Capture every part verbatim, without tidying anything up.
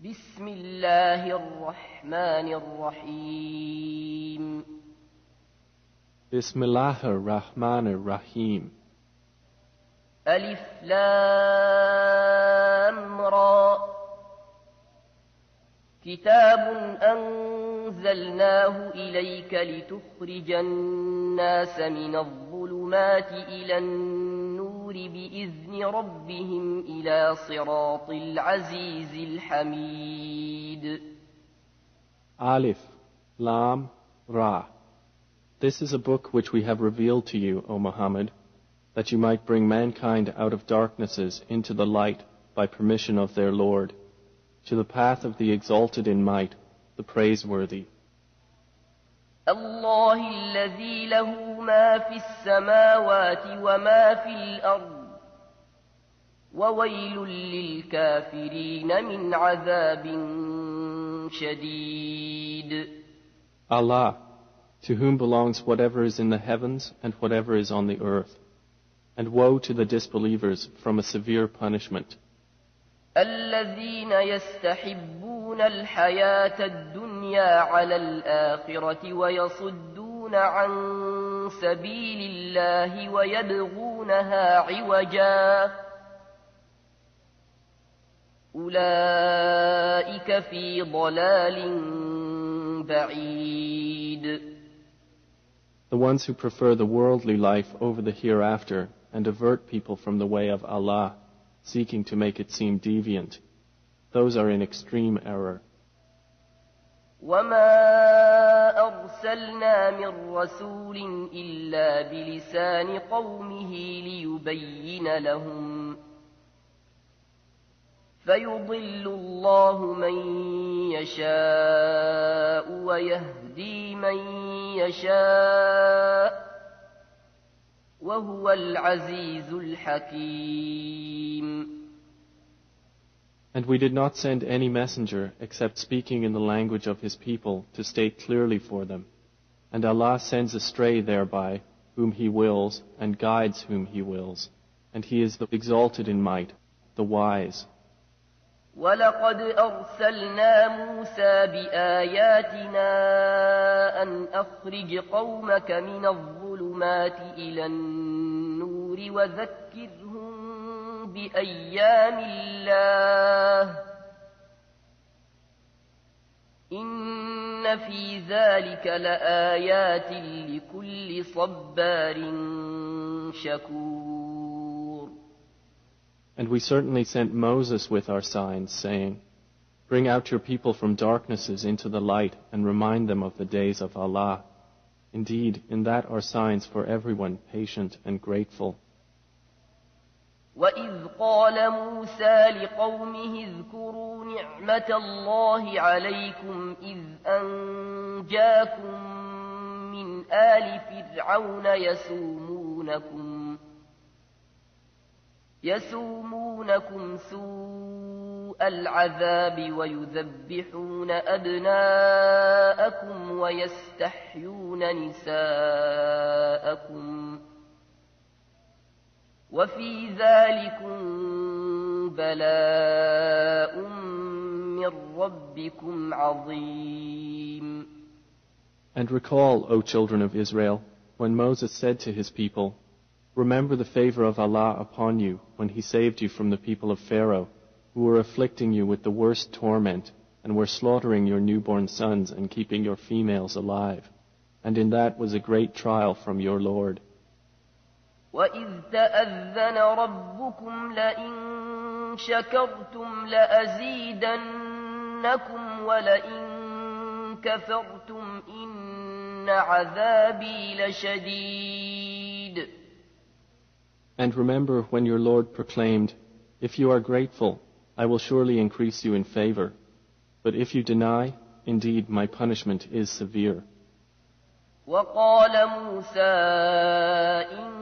بسم الله الرحمن الرحيم بسم الله الرحمن الرحيم ألف لام را كتاب أنزلناه إليك لتخرج الناس من الظلمات إلى النور بإذن ربهم إلى صراط العزيز الحميد. Alif, Lam, Ra. This is a book which we have revealed to you, O Muhammad, that you might bring mankind out of darknesses into the light by permission of their Lord, to the path of the exalted in might, the praiseworthy. الله الذي له ما في السماوات وما في الأرض وويل للكافرين من عذاب شديد. Allah, to whom belongs whatever is in the heavens and whatever is on the earth, and woe to the disbelievers from a severe punishment. الذين يستحبون الحياة الدنيا على الآخرة ويصدون عن سبيل الله ويبغونها عوجا أولئك في ضلال بعيد. The ones who prefer the worldly life over the hereafter and avert people from the way of Allah, seeking to make it seem deviant, those are in extreme error. وَمَا أَرْسَلْنَا مِن رَّسُولٍ إِلَّا بِلِسَانِ قَوْمِهِ لِيُبَيِّنَ لَهُمْ فَيُضِلُّ اللَّهُ مَن يَشَاءُ وَيَهْدِي مَن يَشَاءُ وَهُوَ الْعَزِيزُ الْحَكِيمُ. And we did not send any messenger except speaking in the language of his people to state clearly for them. And Allah sends astray thereby whom He wills and guides whom He wills. And He is the exalted in might, the wise. وَلَقَدْ أَرْسَلْنَا مُوسَى بِآيَاتِنَا أَنْ أَخْرِجْ قَوْمَكَ مِنَ الظُّلُمَاتِ إِلَى النُّورِ وَذَكِّرْهُم بِأَيَّامِ اللَّهِ إِنَّ في ذَلِكَ لَآيَاتٍ لِكُلِّ صَبَّارٍ شَكُورٍ. And we certainly sent Moses with our signs, saying, Bring out your people from darknesses into the light and remind them of the days of Allah. Indeed, in that are signs for everyone patient and grateful. وَإِذْ قَالَ مُوسَى لِقَوْمِهِ اذْكُرُوا نِعْمَةَ اللَّهِ عَلَيْكُمْ إِذْ أَنْجَاكُمْ مِنْ آلِ فِرْعَوْنَ يَسُومُونَكُمْ يسومونكم سوء العذاب ويذبحون أبناءكم ويستحيون نساءكم وفي ذلكم بلاء من ربكم عظيم. And recall, O children of Israel, when Moses said to his people, Remember the favor of Allah upon you when He saved you from the people of Pharaoh, who were afflicting you with the worst torment and were slaughtering your newborn sons and keeping your females alive. And in that was a great trial from your Lord. وَإِذْ تَأَذَّنَ رَبُّكُمْ لَئِن شَكَرْتُمْ لَأَزِيدَنَّكُمْ وَلَئِن كَفَرْتُمْ إِنَّ عَذَابِي لَشَدِيدٌ. And remember when your Lord proclaimed, If you are grateful, I will surely increase you in favor. But if you deny, indeed my punishment is severe. وَقَالَ مُوسَى إِن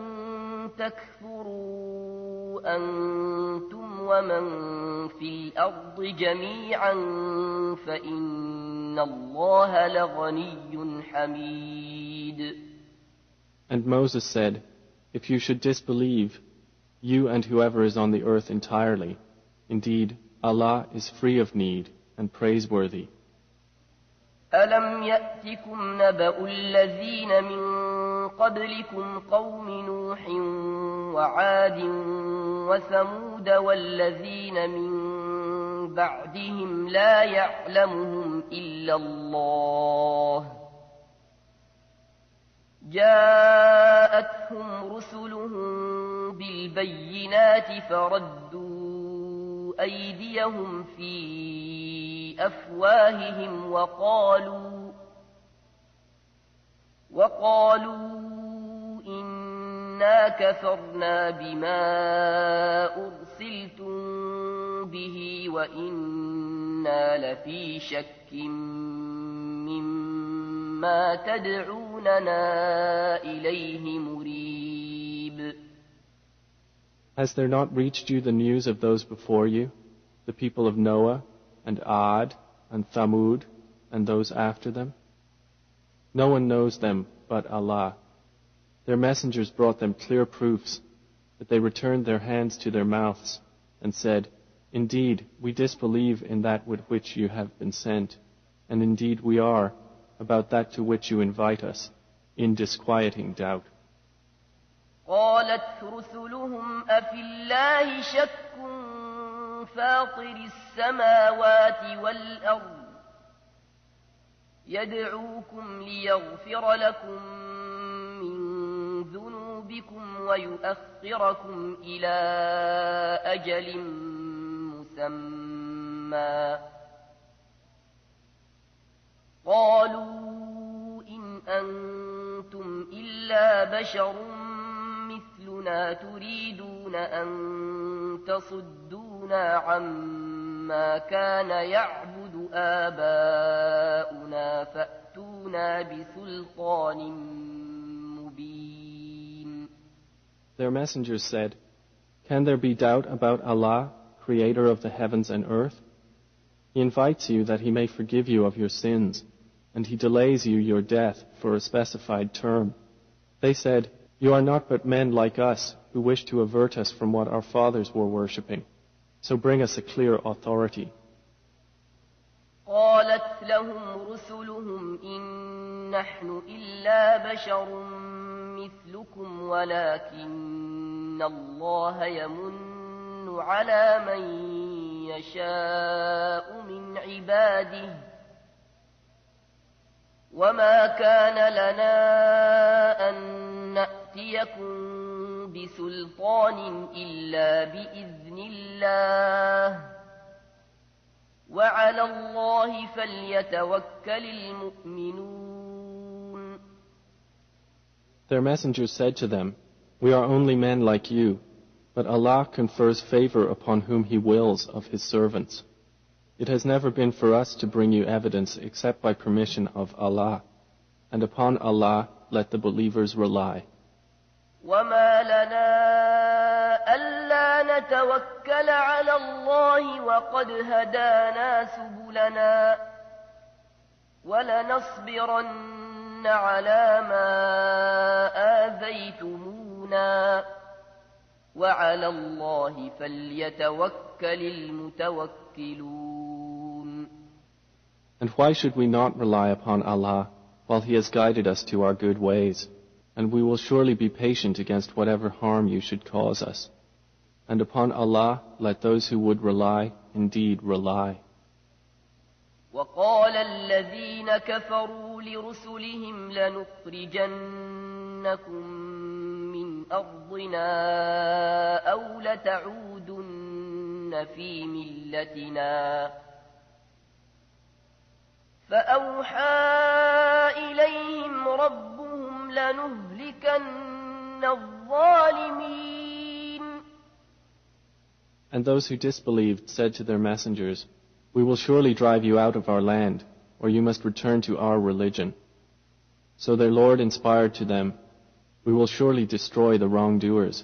تَكْفُرُوا أَنْتُمْ وَمَنْ فِي الْأَرْضِ جَمِيعًا فَإِنَّ اللَّهَ لَغَنِيٌّ حَمِيدٌ. And Moses said, If you should disbelieve, you and whoever is on the earth entirely, indeed, Allah is free of need and praiseworthy. ألم يأتكم نبأ الذين من قبلكم قوم نوح وعاد وثمود والذين من بعدهم لا يعلمهم إلا الله جاءتهم رسلهم بالبينات فردوا أيديهم في أفواههم وقالوا وقالوا إنا كفرنا بما أرسلتم به وإنا لفي شك مما تدعوننا إليه مريب. Has there not reached you the news of those before you, the people of Noah and Ad and Thamud and those after them? No one knows them but Allah. Their messengers brought them clear proofs, but they returned their hands to their mouths and said, Indeed, we disbelieve in that with which you have been sent, and indeed we are, about that to which you invite us, in disquieting doubt. قالت رسلهم أفي الله شك فاطر السماوات والأرض يدعوكم ليغفر لكم من ذنوبكم ويؤخركم إلى أجل مسمى قالوا إن أنتم إلا بشر مثلنا تريدون أن تصدونا عما كان يعبد آباؤنا فأتونا بسلطان مبين. Their messengers said, Can there be doubt about Allah, creator of the heavens and earth? He invites you that He may forgive you of your sins, and He delays you your death for a specified term. They said, You are not but men like us, who wish to avert us from what our fathers were worshipping. So bring us a clear authority. قالت لهم رسلهم إن نحن إلا بشر مثلكم ولكن الله يمن على من يشاء من عباده وما كان لنا أن نأتيكم بسلطان إلا بإذن الله وعلى الله فليتوكل المؤمنون. Their messengers said to them, We are only men like you, but Allah confers favor upon whom He wills of His servants. It has never been for us to bring you evidence except by permission of Allah, and upon Allah let the believers rely. وما لنا ألا نتوكل على الله وقد هدانا سبلنا ولنصبرن على ما آذيتمونا وعلى الله فليتوكل المتوكلون. And why should we not rely upon Allah while He has guided us to our good ways? And we will surely be patient against whatever harm you should cause us. And upon Allah let those who would rely indeed rely. وقال الذين كفروا لرسلهم لنخرجنكم من أرضنا أو لتعودن في ملتنا فأوحى إليهم ربهم لنهلكن الظالمين. And those who disbelieved said to their messengers, We will surely drive you out of our land, or you must return to our religion. So their Lord inspired to them, We will surely destroy the wrongdoers.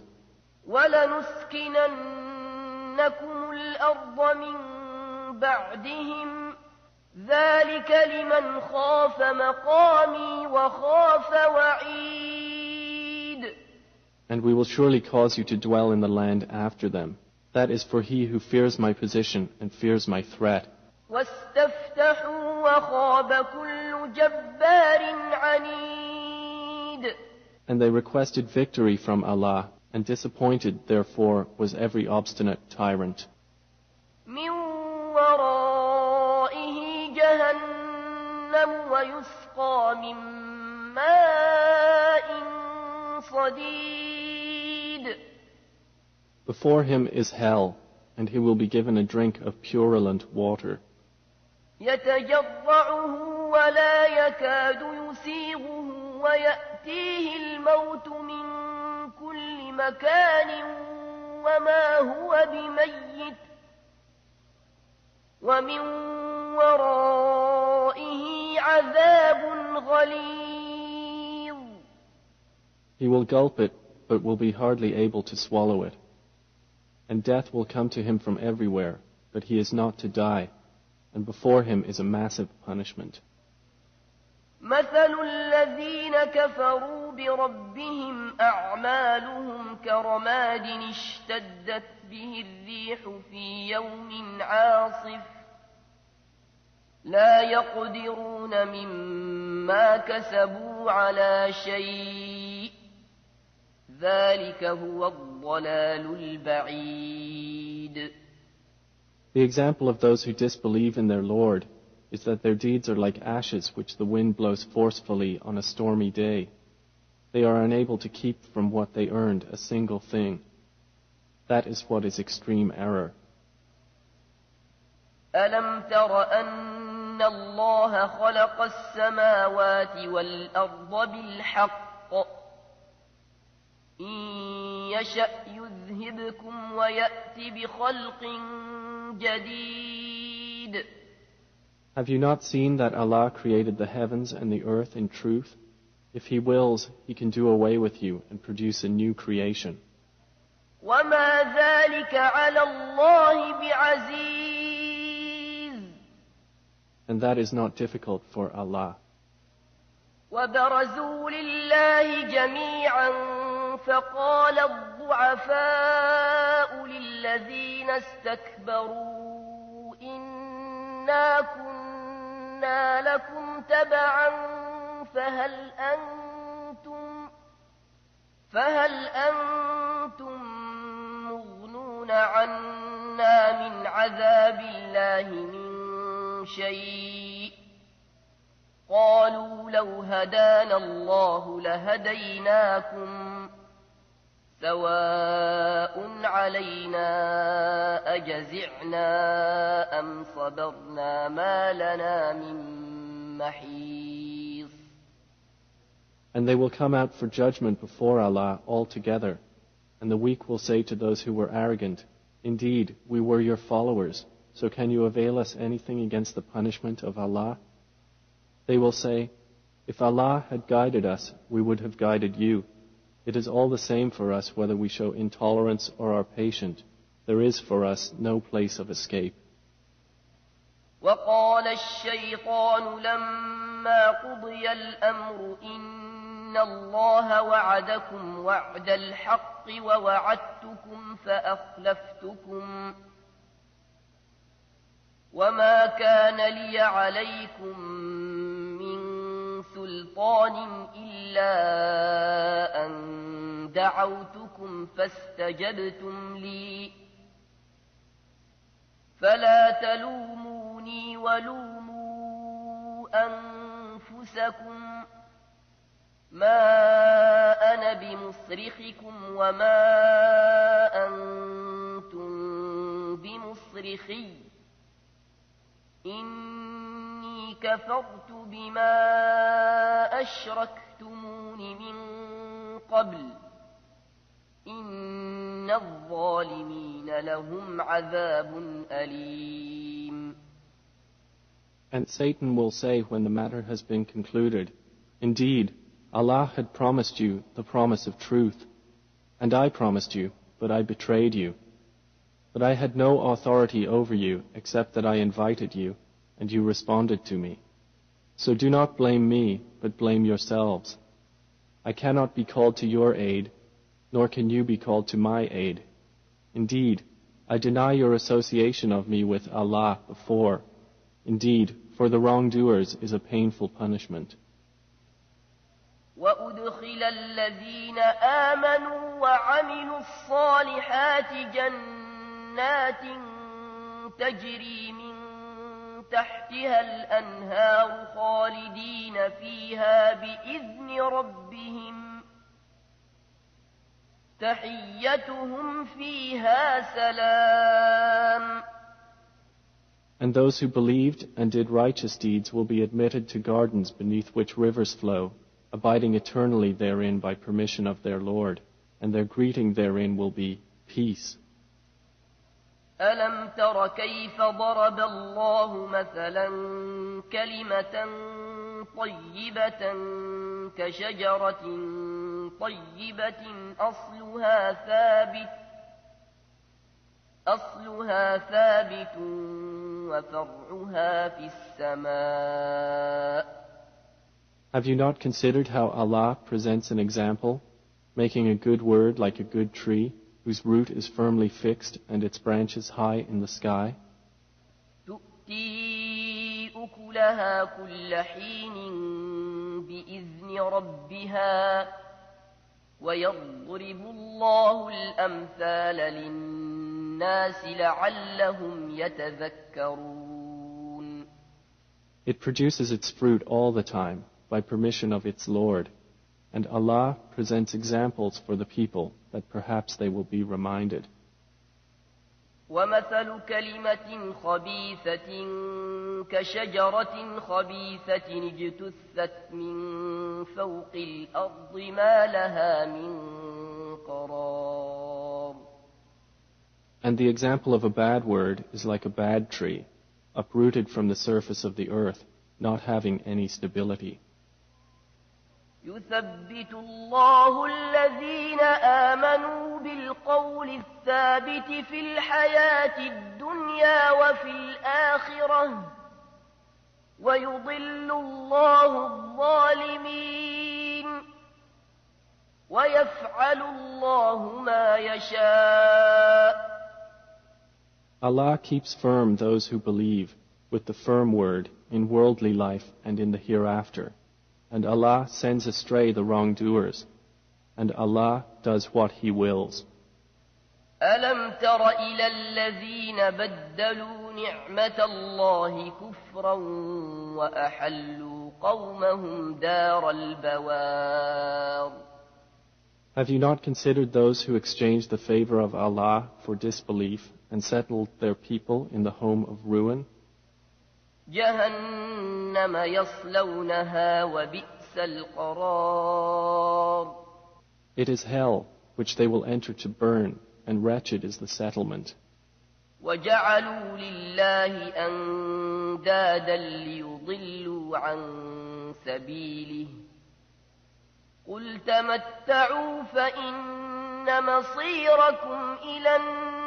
وَلَنُسْكِنَنَّكُمُ الْأَرْضَ مِنْ بَعْدِهِمْ ذَلِكَ لِمَنْ خَافَ مَقَامِي وَخَافَ وَعِيدٍ. And we will surely cause you to dwell in the land after them. That is for he who fears my position and fears my threat. واستفتحوا وخاب كل جبار عنيد. And they requested victory from Allah, and disappointed, therefore, was every obstinate tyrant. من ورائه جهنم ويسقى من ماء صديد. Before him is hell, and he will be given a drink of purulent water. يتجرعه ولا يكاد يسيغه ويأتيه الموت من كل مكان وما هو بميت ومن ورائه عذاب غليظ. He will gulp it, but will be hardly able to swallow it. And death will come to him from everywhere, but he is not to die, and before him is a massive punishment. مثل الذين كفروا بربهم أعمالهم كرماد اشتدت به الريح في يوم عاصف لا يقدرون مما كسبوا على شيء ذلك هو الضلال البعيد. The example of those who disbelieve in their Lord is that their deeds are like ashes which the wind blows forcefully on a stormy day. They are unable to keep from what they earned a single thing. That is what is extreme error. ألم تر أن الله خلق السماوات والأرض بالحق إن يشأ يذهبكم ويأتي بخلق جديد. Have you not seen that Allah created the heavens and the earth in truth? If He wills, He can do away with you and produce a new creation. وما ذلك على الله بعزيز. And that is not difficult for Allah. وبرزوا لله جميعا فقال الضعفاء للذين استكبروا إنا كنا لكم تبعا فهل أنتم فهل أنتم مغنون عنا من عذاب الله من شيء قالوا لو هدانا الله لهديناكم سواء علينا أجزعنا أم صبرنا ما لنا من محيص. And they will come out for judgment before Allah all together, and the weak will say to those who were arrogant, indeed, we were your followers, so can you avail us anything against the punishment of Allah? They will say, if Allah had guided us, we would have guided you. It is all the same for us whether we show intolerance or are patient. There is for us no place of escape. وقال الشيطان لما قضي الأمر إن الله وعدكم وعد الحق ووعدتكم فأخلفتكم وما كان لي عليكم من سلطان إلا أن دعوتكم فاستجبتم لي فلا تلوموني ولوموا أنفسكم ما أنا بمصرخكم وما أنتم بمصرخي إني كفرت بما أشركتمون من قبل إن الظالمين لهم عذاب أليم. And Satan will say when the matter has been concluded, indeed, Allah had promised you the promise of truth, and I promised you, but I betrayed you. But I had no authority over you except that I invited you, and you responded to me. So do not blame me, but blame yourselves. I cannot be called to your aid, nor can you be called to my aid. Indeed, I deny your association of me with Allah before, Indeed, for the wrongdoers is a painful punishment. وأدخل الذين آمنوا وعملوا الصالحات جنات تجري من تحتها الأنهار خالدين فيها بإذن ربهم تحيتهم فيها سلام. And those who believed and did righteous deeds will be admitted to gardens beneath which rivers flow, abiding eternally therein by permission of their Lord, and their greeting therein will be peace. ألم تر كيف ضرب الله مثلا كلمة طيبة كشجرة طيبة أصلها ثابت أصلها ثابت وفرعها في السماء. Have you not considered how Allah presents an example, making a good word like a good tree, whose root is firmly fixed and its branches high in the sky? تؤتي أكلها كل حين بإذن ربها ويضرب الله الأمثال للناس لعلهم يتذكرون. It produces its fruit all the time, by permission of its Lord, and Allah presents examples for the people that perhaps they will be reminded. ومثل كلمة خبيثة كشجرة خبيثة اجتثت من فوق الأرض ما لها من قرار. And the example of a bad word is like a bad tree, uprooted from the surface of the earth, not having any stability. يثبت الله الذين آمنوا بالقول الثابت في الحياة الدنيا وفي الآخرة ويضل الله الظالمين ويفعل الله ما يشاء. Allah keeps firm those who believe with the firm word in worldly life and in the hereafter. And Allah sends astray the wrongdoers, and Allah does what He wills. ألم تر إلى الذين بدلوا نعمة الله كفرا وأحلوا قومهم دار البوار. Have you not considered those who exchanged the favor of Allah for disbelief and settled their people in the home of ruin? جهنم يصلونها وبئس القرار. It is hell, which they will enter to burn, and wretched is the settlement. وجعلوا لله أندادا ليضلوا عن سبيله قل تمتعوا فإن مصيركم إلى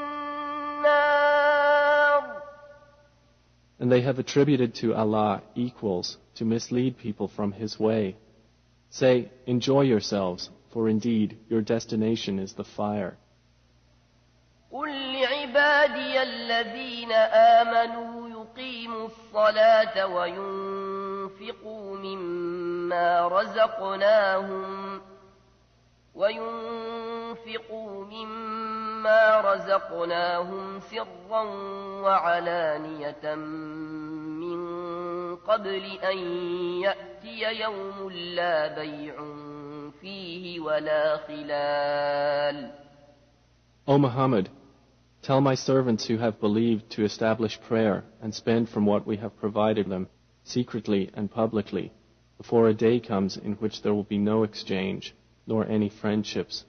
النار. And they have attributed to Allah equals to mislead people from His way. Say, enjoy yourselves, for indeed your destination is the fire. قل لعبادي الذين آمنوا يقيموا الصلاة وينفقوا مما رزقناهم وينفقوا مما رزقناهم سرا وعلانية من قبل أن يأتي يوم لا بيع فيه ولا خلال. O Muhammad, tell my servants who have believed to establish prayer and spend from what we have provided them, secretly and publicly, before a day comes in which there will be no exchange, nor any friendships.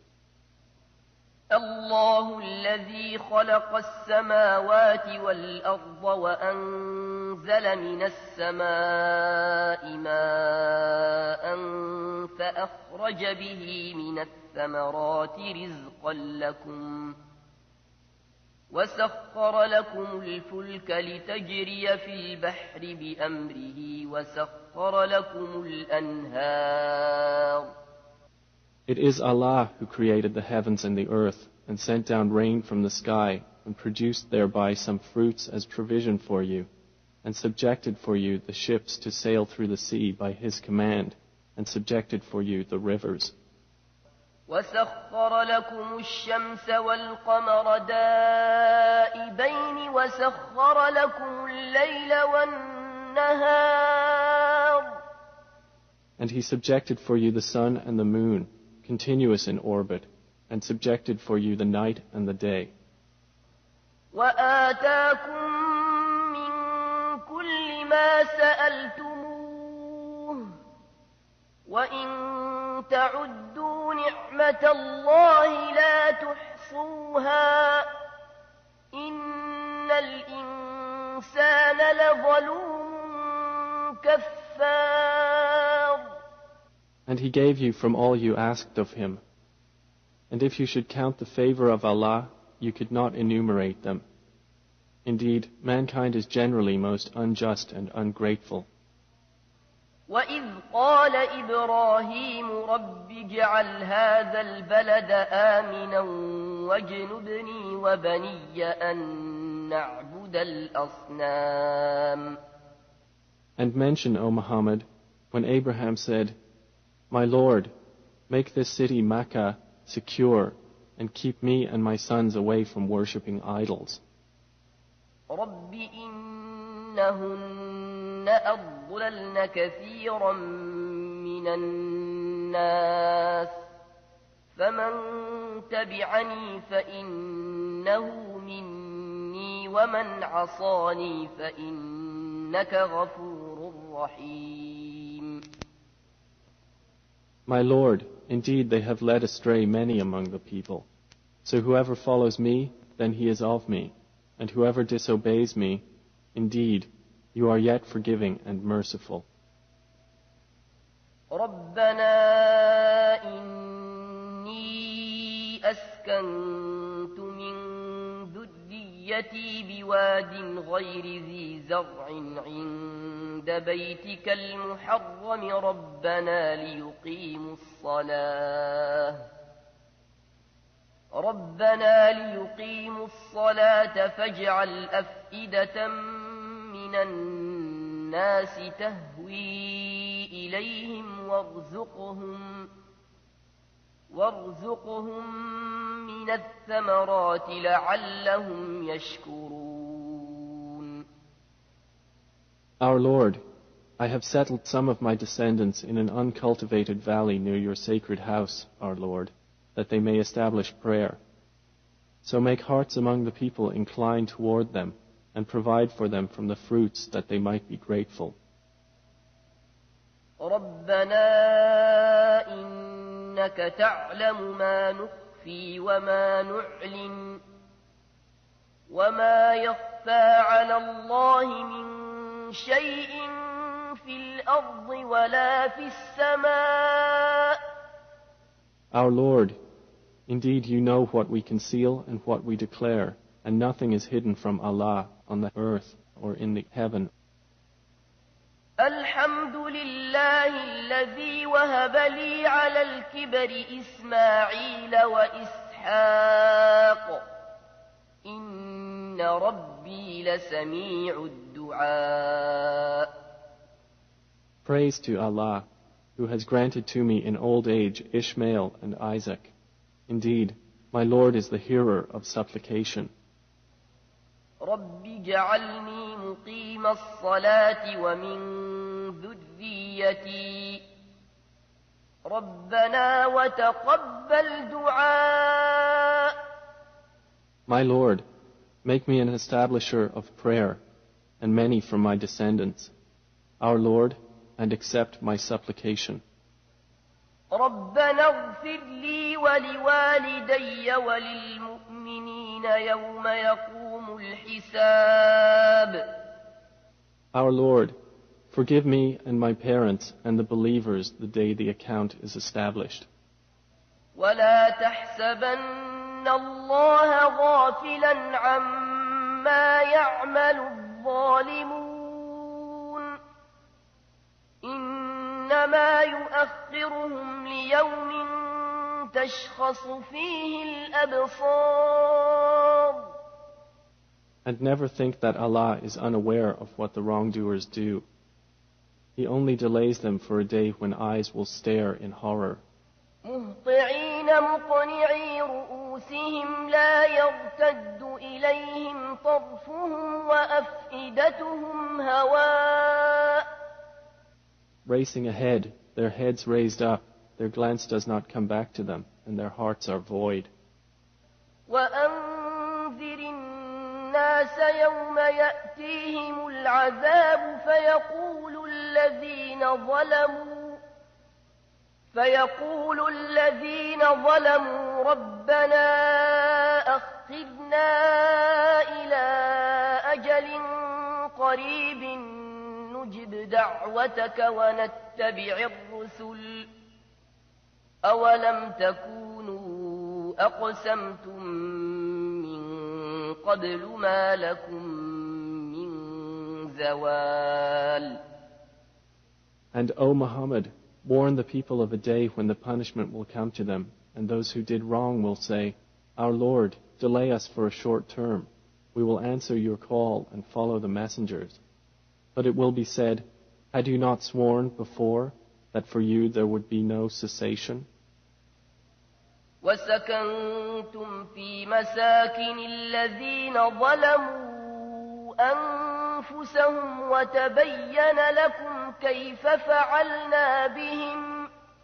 الله الذي خلق السماوات والأرض وأنزل من السماء ماء فأخرج به من الثمرات رزقا لكم وسخر لكم الفلك لتجري في البحر بأمره وسخر لكم الأنهار. It is Allah who created the heavens and the earth and sent down rain from the sky and produced thereby some fruits as provision for you and subjected for you the ships to sail through the sea by his command, and subjected for you the rivers. وسخر لكم الشمس والقمر دائبين وسخر لكم الليل والنهار. And he subjected for you the sun and the moon, continuous in orbit, and subjected for you the night and the day. وآتاكم من كل ما سألتموه وإن تعدوا نعمة الله لا تحصوها إن الإنسان لظلوم كفار. And he gave you from all you asked of him. And if you should count the favor of Allah, you could not enumerate them. Indeed, mankind is generally most unjust and ungrateful. وَإِذْ قَالَ إِبْرَاهِيمُ رَبِّ اجْعَلْ هَذَا الْبَلَدَ آمِنًا وَاجْنُبْنِي وَبَنِيَّ أَن نَّعْبُدَ الْأَصْنَامَ. And mention, O Muhammad, when Abraham said, My Lord, make this city Makkah secure and keep me and my sons away from worshipping idols. رَبِّ إِنَّهُنَّ أَضْلَلْنَ كَثِيرًا مِّنَ النَّاسِ فَمَن تَبِعَنِي فَإِنَّهُ مِنِّي وَمَنْ عَصَانِي فَإِنَّكَ غَفُورٌ رَّحِيمٌ. My Lord, indeed they have led astray many among the people. So whoever follows me, then he is of me. And whoever disobeys me, indeed, you are yet forgiving and merciful. رَبَّنَا إِنِّي أَسْكَنتُ مِن ذُرِّيَّتِي بِوَادٍ غَيْرِ ذِي زَرْعٍ عِندَ بَيْتِكَ الْمُحَرَّمِ رَبَّنَا لِيُقِيمُوا الصَّلَاةَ رَبَّنَا لِيُقِيمُوا الصَّلَاةَ فَاجْعَلْ أَفْئِدَةً مِّنَ النَّاسِ تَهْوِي إِلَيْهِمْ وَارْزُقْهُمْ وَارْزُقْهُم مِّنَ الثَّمَرَاتِ لَعَلَّهُمْ يَشْكُرُونَ. Our Lord, I have settled some of my descendants in an uncultivated valley near your sacred house, our Lord, that they may establish prayer. So make hearts among the people incline toward them, and provide for them from the fruits that they might be grateful. رَبَّنَا إِنَّكَ تَعْلَمُ مَا نُخْفِي وَمَا نُعْلِنُ وَمَا يَخْفَى عَلَى اللَّهِ مِن شَيْءٍ فِي الْأَرْضِ وَلَا فِي السَّمَاءِ. Our Lord, indeed you know what we conceal and what we declare, and nothing is hidden from Allah on the earth or in the heaven. الحمد لله الذي وهب لي على الكبر إسماعيل وإسحاق إن ربي لسميع الدعاء. Praise to Allah, who has granted to me in old age Ishmael and Isaac. Indeed, my Lord is the hearer of supplication. رب اجعلني مقيم الصلاة ومن ذريتي ربنا وتقبل دعاء. My Lord, make me an establisher of prayer, and many from my descendants. Our Lord, and accept my supplication. ربنا اغفر لي ولوالدي وللمؤمنين يوم يقوم الحساب. Our Lord, forgive me and my parents and the believers the day the account is established. ولا تحسبن الله غافلا عما يعمل الظالمون إنما يؤخرهم ليوم تشخص فيه الأبصار. And never think that Allah is unaware of what the wrongdoers do. He only delays them for a day when eyes will stare in horror. مهطعين مقنعي رؤوسهم لا يرتد إليهم طرفهم وأفئدتهم هواء. Racing ahead, their heads raised up, their glance does not come back to them, and their hearts are void. وأنذر الناس يوم يأتيهم العذاب فيقول الذين ظلموا فيقول الذين ظلموا ربنا أخذنا إلى أجل قريب نجب دعوتك ونتبع الرسل أولم تكونوا أقسمتم من قبل ما لكم من زوال. And O Muhammad, warn the people of a day when the punishment will come to them, and those who did wrong will say, Our Lord, delay us for a short term. We will answer your call and follow the messengers. But it will be said, Had you not sworn before that for you there would be no cessation? وسكنتم في مساكن الذين ظلموا أنفسهم وتبين لكم كيف فعلنا بهم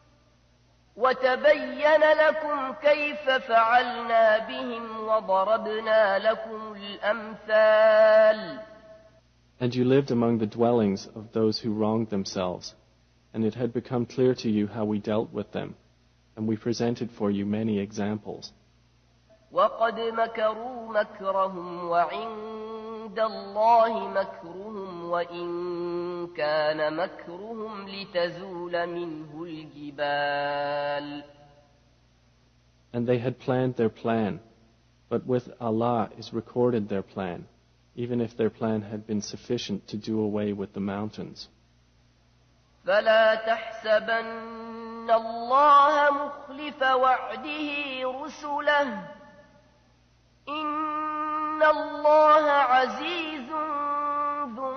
وتبين لكم كيف فعلنا بهم وضربنا لكم الأمثال. And you lived among the dwellings of those who wronged themselves, and it had become clear to you how we dealt with them, and we presented for you many examples. وقد مكروا مكرهم وعند الله مكرهم وإن كان مكرهم لتزول منه الجبال. And they had planned their plan, but with Allah is recorded their plan, even if their plan had been sufficient to do away with the mountains. فلا تحسبن الله مخلف وعده رسله إن الله عزيز ذو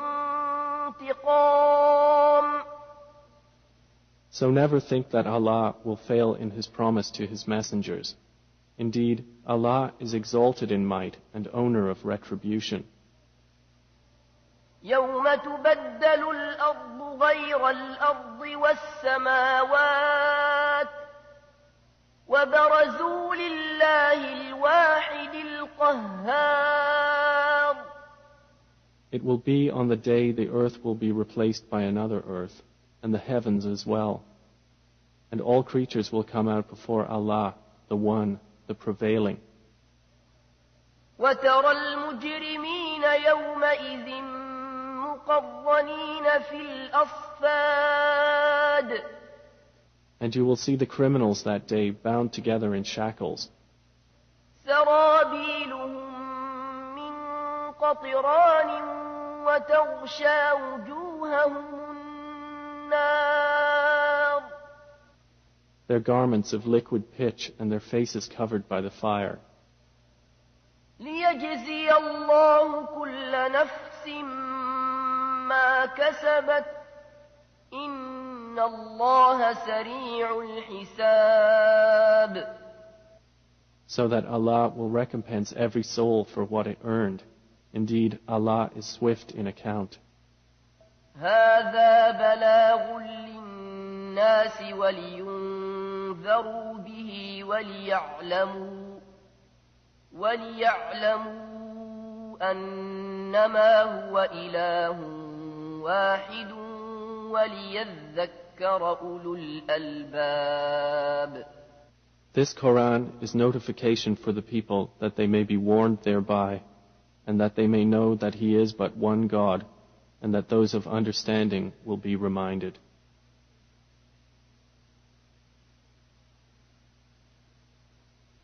انتقام. So never think that Allah will fail in His promise to His messengers. Indeed, Allah is exalted in might and owner of retribution. يوم تبدل الأرض غير الأرض والسماوات وبرزوا لله الواحد القهار. It will be on the day the earth will be replaced by another earth, and the heavens as well. And all creatures will come out before Allah, the One, the Prevailing. وترى المجرمين يومئذ مقرنين في الأصفاد. And you will see the criminals that day bound together in shackles. سرابيلهم من قطران وتغشى وجوههم النار. Their garments of liquid pitch and their faces covered by the fire. ليجزي الله كل نفس ما كسبت إن الله سريع الحساب. So that Allah will recompense every soul for what it earned. Indeed, Allah is swift in account. هذا بلاغ للناس ولينذروا به وليعلموا وليعلموا أنما هو إله واحد وليذكر أولو الألباب. This Quran is notification for the people that they may be warned thereby, and that they may know that He is but one God, and that those of understanding will be reminded.